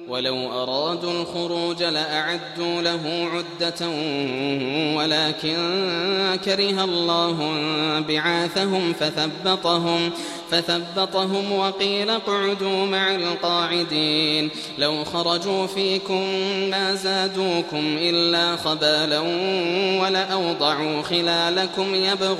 ولو أرادوا الخروج لأعدوا له عدة ولكن كره الله بعاثهم فثبطهم وقيل اقعدوا مع القاعدين. لو خرجوا فيكم ما زادوكم إلا خبالا ولأوضعوا خلالكم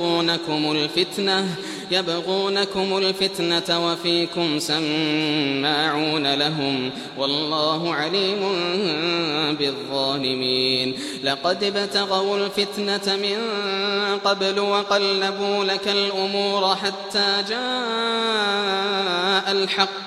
يبغونكم الفتنة وفيكم سماعون لهم والله عليم بالظالمين. لقد ابتغوا الفتنة من قبل وقلبوا لك الأمور حتى جاء الحق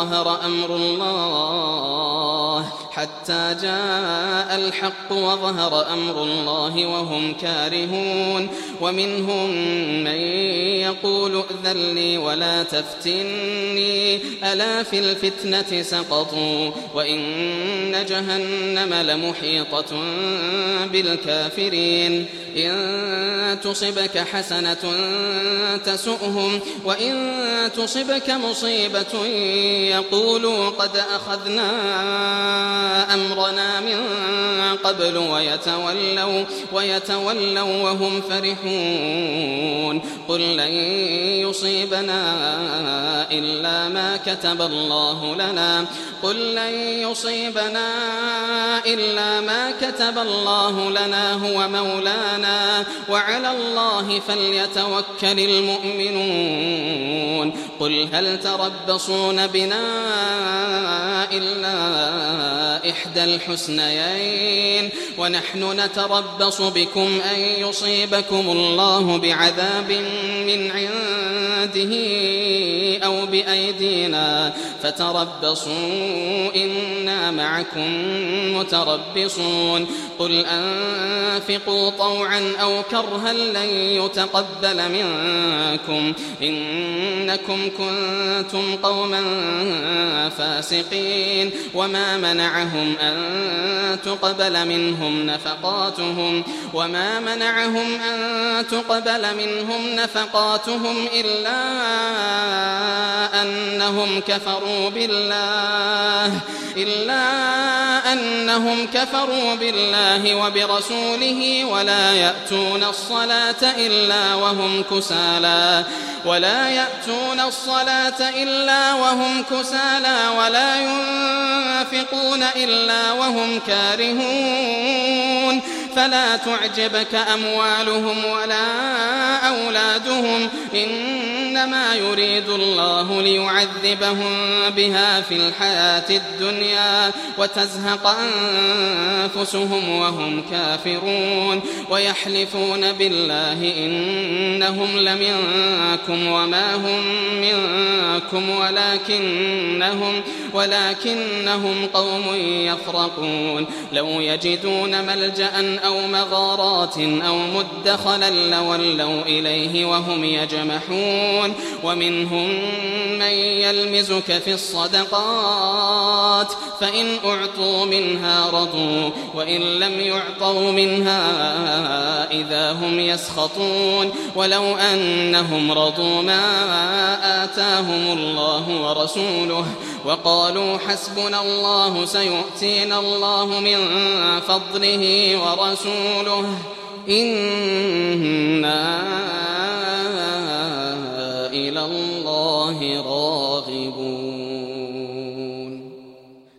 وظهر أمر الله وهم كارهون. ومنهم من يقول ائذن لي ولا تفتني ألا في الفتنة سقطوا وإن جهنم لمحيطة بالكافرين. إن تصبك حسنة تسؤهم وإن تصبك مصيبة يقولوا قد أخذنا أمرنا من قبل ويتولوا وهم فرحون. قل لن يصيبنا إلا ما كتب الله لنا هو مولانا وعلى الله فليتوكل المؤمنون. قل هل تربصون بنا إلا إحدى الحسنيين ونحن نتربص بكم أن يصيبكم الله بعذاب من عنده أو بأيدينا فتربصوا إنا معكم متربصون. قل أنفقوا طوعا أو كرها لن يتقبل منكم إنكم كنتم قوما فاسقين. وما منعهم أن تقبل منهم نفقاتهم إلا أنهم كفروا بالله وبرسوله ولا يأتون الصلاة إلا وهم كسالى ولا ينفقون إلا وهم كارهون. فلا تعجبك أموالهم ولا أولادهم إنما يريد الله ليعذبهم بها في الحياة الدنيا وتزهق أنفسهم وهم كافرون. ويحلفون بالله إنهم لمنكم وما هم منكم ولكنهم قوم يفرقون. لو يجدون ملجأ أو مغارات أو مدخلا لولوا إليه وهم يجمحون. ومنهم من يلمزك في الصدقات فإن أعطوا منها رضوا وإن لم يعطوا منها إذا هم يسخطون. ولو أنهم رضوا ما آتاهم الله ورسوله وقالوا حسبنا الله سيؤتينا الله من فضله ورسوله إنا إلى الله راغبون.